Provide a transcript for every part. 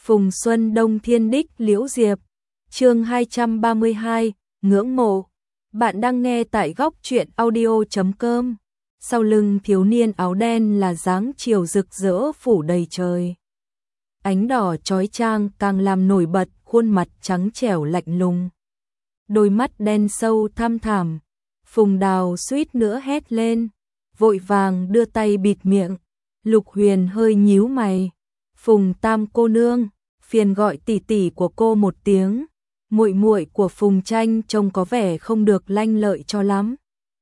Phùng Xuân Đông Thiên Đích Liễu Diệp. Chương 232, ngưỡng mộ. Bạn đang nghe tại góc truyện audio.com. Sau lưng thiếu niên áo đen là dáng chiều rực rỡ phủ đầy trời. Ánh đỏ chói chang càng làm nổi bật khuôn mặt trắng trẻo lạnh lùng. Đôi mắt đen sâu thăm thẳm. Phùng Đào suýt nữa hét lên, vội vàng đưa tay bịt miệng. Lục Huyền hơi nhíu mày. Phùng Tam cô nương, phiền gọi tỷ tỷ của cô một tiếng. Muội muội của Phùng Tranh trông có vẻ không được lanh lợi cho lắm.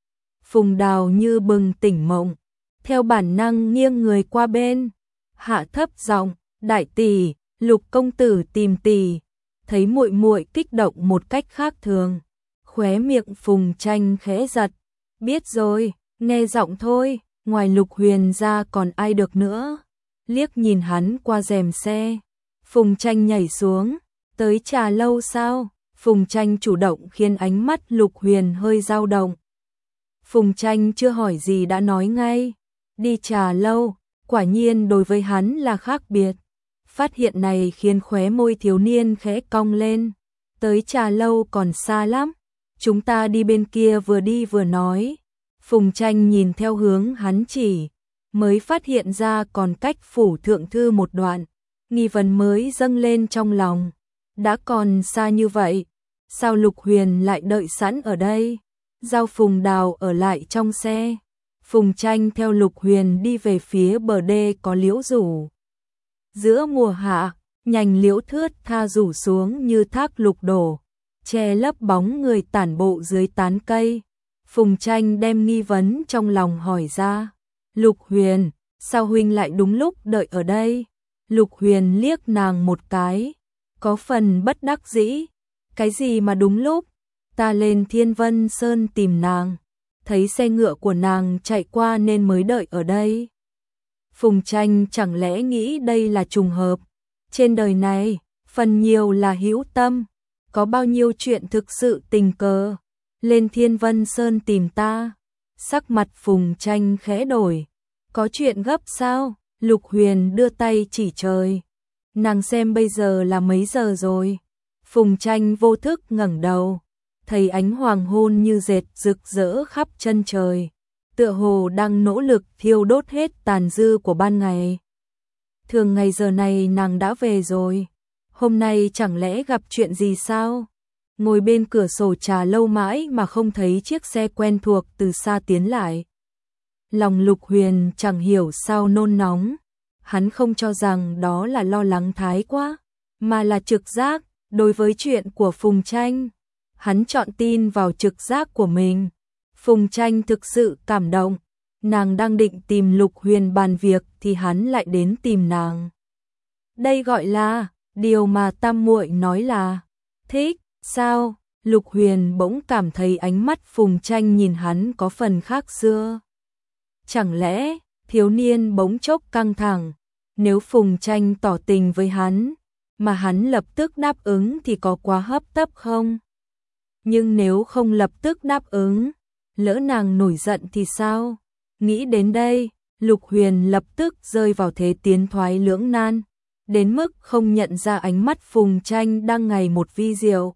Phùng Đào như bừng tỉnh mộng, theo bản năng nghiêng người qua bên, hạ thấp giọng, "Đại tỷ, Lục công tử tìm tỷ." Thấy muội muội kích động một cách khác thường, khóe miệng Phùng Tranh khẽ giật. "Biết rồi, nghe giọng thôi, ngoài Lục Huyền ra còn ai được nữa." Liếc nhìn hắn qua rèm xe, Phùng Tranh nhảy xuống. "Tới trà lâu sao?" Phùng Tranh chủ động khiến ánh mắt Lục Huyền hơi dao động. Phùng Tranh chưa hỏi gì đã nói ngay, đi trà lâu, quả nhiên đối với hắn là khác biệt. Phát hiện này khiến khóe môi thiếu niên khẽ cong lên. "Tới trà lâu còn xa lắm, chúng ta đi bên kia." Vừa đi vừa nói. Phùng Tranh nhìn theo hướng hắn chỉ, mới phát hiện ra còn cách phủ thượng thư một đoạn. Nghi vấn mới dâng lên trong lòng. Đã còn xa như vậy, sao Lục Huyền lại đợi sẵn ở đây? Giao Phùng Đào ở lại trong xe. Phùng Tranh theo Lục Huyền đi về phía bờ đê có liễu rủ. Giữa mùa hạ, nhành liễu thướt tha rủ xuống như thác lục đổ, che lấp bóng người tản bộ dưới tán cây. Phùng Tranh đem nghi vấn trong lòng hỏi ra. "Lục Huyền, sao huynh lại đúng lúc đợi ở đây?" Lục Huyền liếc nàng một cái, có phần bất đắc dĩ. "Cái gì mà đúng lúc? Ta lên Thiên Vân Sơn tìm nàng, thấy xe ngựa của nàng chạy qua nên mới đợi ở đây." Phùng Tranh chẳng lẽ nghĩ đây là trùng hợp? Trên đời này, phần nhiều là hữu tâm, có bao nhiêu chuyện thực sự tình cờ. "Lên Thiên Vân Sơn tìm ta?" Sắc mặt Phùng Tranh khẽ đổi. "Có chuyện gấp sao?" Lục Huyền đưa tay chỉ trời. "Nàng xem bây giờ là mấy giờ rồi?" Phùng Tranh vô thức ngẩng đầu, thấy ánh hoàng hôn như dệt rực rỡ khắp chân trời, tựa hồ đang nỗ lực thiêu đốt hết tàn dư của ban ngày. Thường ngày giờ này nàng đã về rồi, hôm nay chẳng lẽ gặp chuyện gì sao? Ngồi bên cửa sổ trà lâu mãi mà không thấy chiếc xe quen thuộc từ xa tiến lại. Lòng Lục Huyền chẳng hiểu sao nôn nóng. Hắn không cho rằng đó là lo lắng thái quá, mà là trực giác. Đối với chuyện của Phùng Tranh, hắn chọn tin vào trực giác của mình. Phùng Tranh thực sự cảm động. Nàng đang định tìm Lục Huyền bàn việc thì hắn lại đến tìm nàng. Đây gọi là điều mà tam muội nói là thích. Sao? Lục Huyền bỗng cảm thấy ánh mắt Phùng Tranh nhìn hắn có phần khác xưa. Chẳng lẽ thiếu niên bỗng chốc căng thẳng, nếu Phùng Tranh tỏ tình với hắn mà hắn lập tức đáp ứng thì có quá hấp tấp không? Nhưng nếu không lập tức đáp ứng, lỡ nàng nổi giận thì sao? Nghĩ đến đây, Lục Huyền lập tức rơi vào thế tiến thoái lưỡng nan, đến mức không nhận ra ánh mắt Phùng Tranh đang ngày một vi diệu.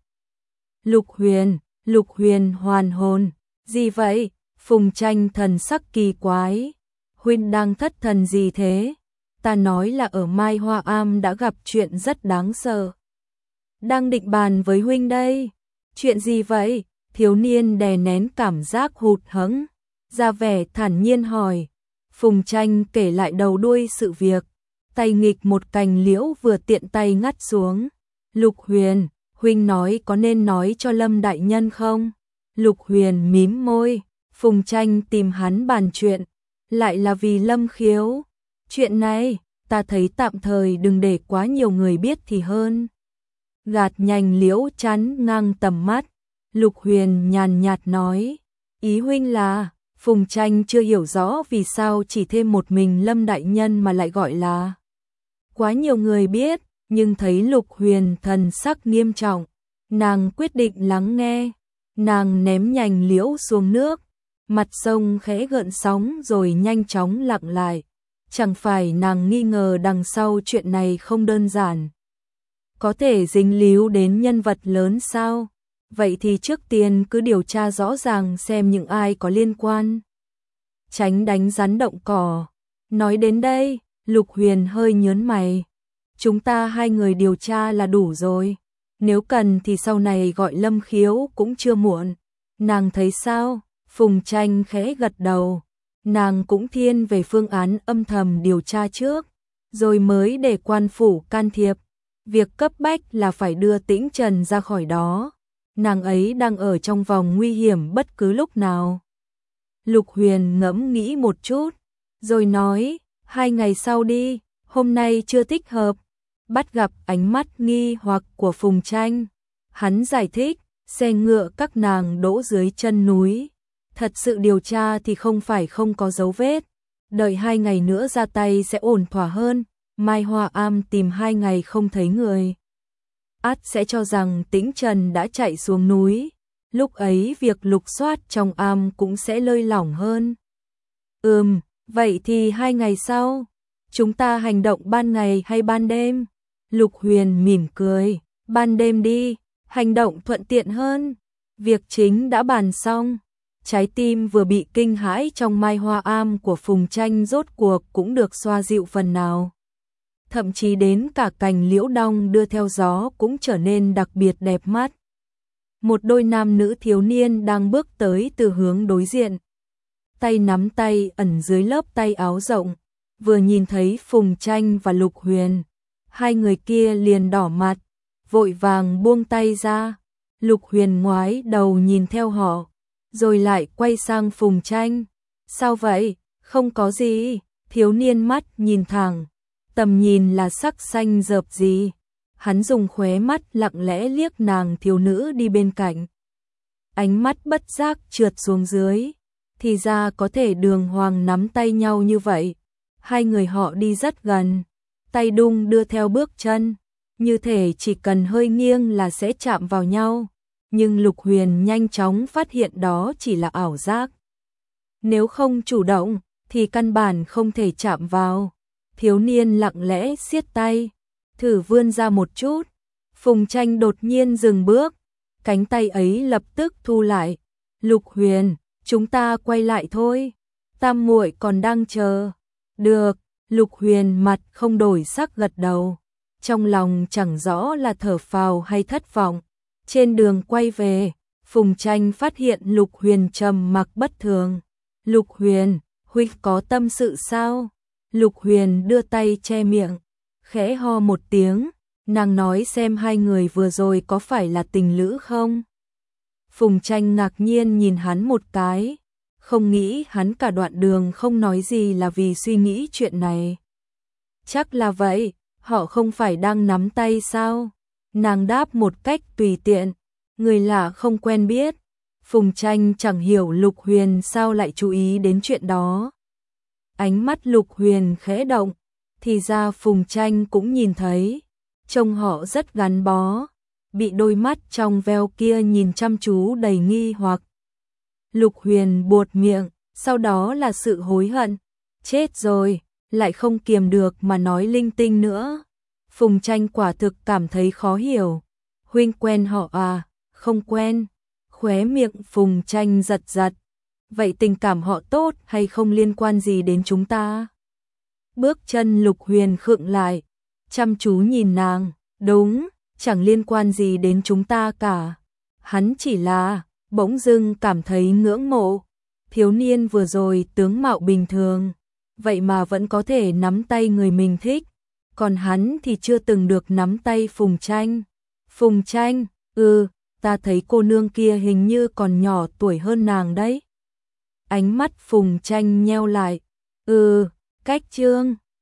Lục Huyền hoàn hồn. "Gì vậy?" Phùng Tranh thần sắc kỳ quái. "Huynh đang thất thần gì thế?" "Ta nói là ở Mai Hoa Am đã gặp chuyện rất đáng sợ. Đang định bàn với huynh đây." "Chuyện gì vậy?" Thiếu niên đè nén cảm giác hụt hẫng, ra vẻ thản nhiên hỏi. Phùng Tranh kể lại đầu đuôi sự việc, tay nghịch một cành liễu vừa tiện tay ngắt xuống. "Lục Huyền, huynh nói có nên nói cho Lâm đại nhân không?" Lục Huyền mím môi. Phùng Tranh tìm hắn bàn chuyện, lại là vì Lâm Khiếu. "Chuyện này, ta thấy tạm thời đừng để quá nhiều người biết thì hơn." Gạt nhành liễu chắn ngang tầm mắt, Lục Huyền nhàn nhạt nói. "Ý huynh là..." Phùng Tranh chưa hiểu rõ vì sao chỉ thêm một mình Lâm đại nhân mà lại gọi là quá nhiều người biết, nhưng thấy Lục Huyền thần sắc nghiêm trọng, nàng quyết định lắng nghe. Nàng ném nhành liễu xuống nước, mặt sông khẽ gợn sóng rồi nhanh chóng lặng lại. Chẳng phải nàng nghi ngờ đằng sau chuyện này không đơn giản, có thể dính líu đến nhân vật lớn sao? Vậy thì trước tiên cứ điều tra rõ ràng xem những ai có liên quan. Tránh đánh rắn động cỏ. Nói đến đây, Lục Huyền hơi nhớn mày. Chúng ta hai người điều tra là đủ rồi. Nếu cần thì sau này gọi Lâm Khiếu cũng chưa muộn. Nàng thấy sao? Phùng Tranh khẽ gật đầu. Nàng cũng thiên về phương án âm thầm điều tra trước, rồi mới để quan phủ can thiệp. Việc cấp bách là phải đưa Tĩnh Trần ra khỏi đó. Nàng ấy đang ở trong vòng nguy hiểm bất cứ lúc nào. Lục Huyền ngẫm nghĩ một chút, rồi nói, 2 ngày sau đi, hôm nay chưa thích hợp. Bắt gặp ánh mắt nghi hoặc của Phùng Tranh. Hắn giải thích, xe ngựa các nàng đỗ dưới chân núi. Thật sự điều tra thì không phải không có dấu vết. Đợi 2 ngày nữa ra tay sẽ ổn thỏa hơn. Mai Hoa Am tìm 2 ngày không thấy người, ắt sẽ cho rằng Tĩnh Trần đã chạy xuống núi. Lúc ấy việc lục soát trong am cũng sẽ lơi lỏng hơn. Vậy thì 2 ngày sau, chúng ta hành động ban ngày hay ban đêm? Lục Huyền mỉm cười, ban đêm đi, hành động thuận tiện hơn. Việc chính đã bàn xong. Trái tim vừa bị kinh hãi trong Mai Hoa Am của Phùng Tranh rốt cuộc cũng được xoa dịu phần nào. Thậm chí đến cả cành liễu đong đưa theo gió cũng trở nên đặc biệt đẹp mắt. Một đôi nam nữ thiếu niên đang bước tới từ hướng đối diện. Tay nắm tay ẩn dưới lớp tay áo rộng. Vừa nhìn thấy Phùng Tranh và Lục Huyền, hai người kia liền đỏ mặt, vội vàng buông tay ra. Lục Huyền ngoái đầu nhìn theo họ, rồi lại quay sang Phùng Tranh. Sao vậy? Không có gì. Thiếu niên mắt nhìn thẳng, tầm nhìn là sắc xanh rợp gì. Hắn dùng khóe mắt lặng lẽ liếc nàng thiếu nữ đi bên cạnh. Ánh mắt bất giác trượt xuống dưới. Thì ra có thể đường hoàng nắm tay nhau như vậy. Hai người họ đi rất gần, tay đung đưa theo bước chân, như thể chỉ cần hơi nghiêng là sẽ chạm vào nhau. Nhưng Lục Huyền nhanh chóng phát hiện đó chỉ là ảo giác. Nếu không chủ động thì căn bản không thể chạm vào. Thiếu niên lặng lẽ siết tay, thử vươn ra một chút. Phùng Tranh đột nhiên dừng bước, cánh tay ấy lập tức thu lại. Lục Huyền, chúng ta quay lại thôi. Tam muội còn đang chờ. Được. Lục Huyền mặt không đổi sắc gật đầu. Trong lòng chẳng rõ là thở phào hay thất vọng. Trên đường quay về, Phùng Tranh phát hiện Lục Huyền trầm mặc bất thường. Lục Huyền, huynh có tâm sự sao? Lục Huyền đưa tay che miệng, khẽ ho một tiếng. Nàng nói xem hai người vừa rồi có phải là tình lữ không? Phùng Tranh ngạc nhiên nhìn hắn một cái. Không nghĩ hắn cả đoạn đường không nói gì là vì suy nghĩ chuyện này. Chắc là vậy, họ không phải đang nắm tay sao? Nàng đáp một cách tùy tiện, người lạ không quen biết. Phùng Tranh chẳng hiểu Lục Huyền sao lại chú ý đến chuyện đó. Ánh mắt Lục Huyền khẽ động, thì ra Phùng Tranh cũng nhìn thấy. Trông họ rất gắn bó, bị đôi mắt trong veo kia nhìn chăm chú đầy nghi hoặc. Lục Huyền buột miệng, sau đó là sự hối hận. Chết rồi, lại không kiềm được mà nói linh tinh nữa. Phùng Tranh quả thực cảm thấy khó hiểu. Huynh quen họ à? Không quen. Khóe miệng Phùng Tranh giật giật. Vậy tình cảm họ tốt hay không liên quan gì đến chúng ta? Bước chân Lục Huyền khựng lại, chăm chú nhìn nàng. Đúng, chẳng liên quan gì đến chúng ta cả. Hắn chỉ là bỗng dưng cảm thấy ngưỡng mộ. Thiếu niên vừa rồi tướng mạo bình thường, vậy mà vẫn có thể nắm tay người mình thích. Còn hắn thì chưa từng được nắm tay Phùng Tranh. Phùng Tranh, ta thấy cô nương kia hình như còn nhỏ tuổi hơn nàng đấy. Ánh mắt Phùng Tranh nheo lại. Cách Trương.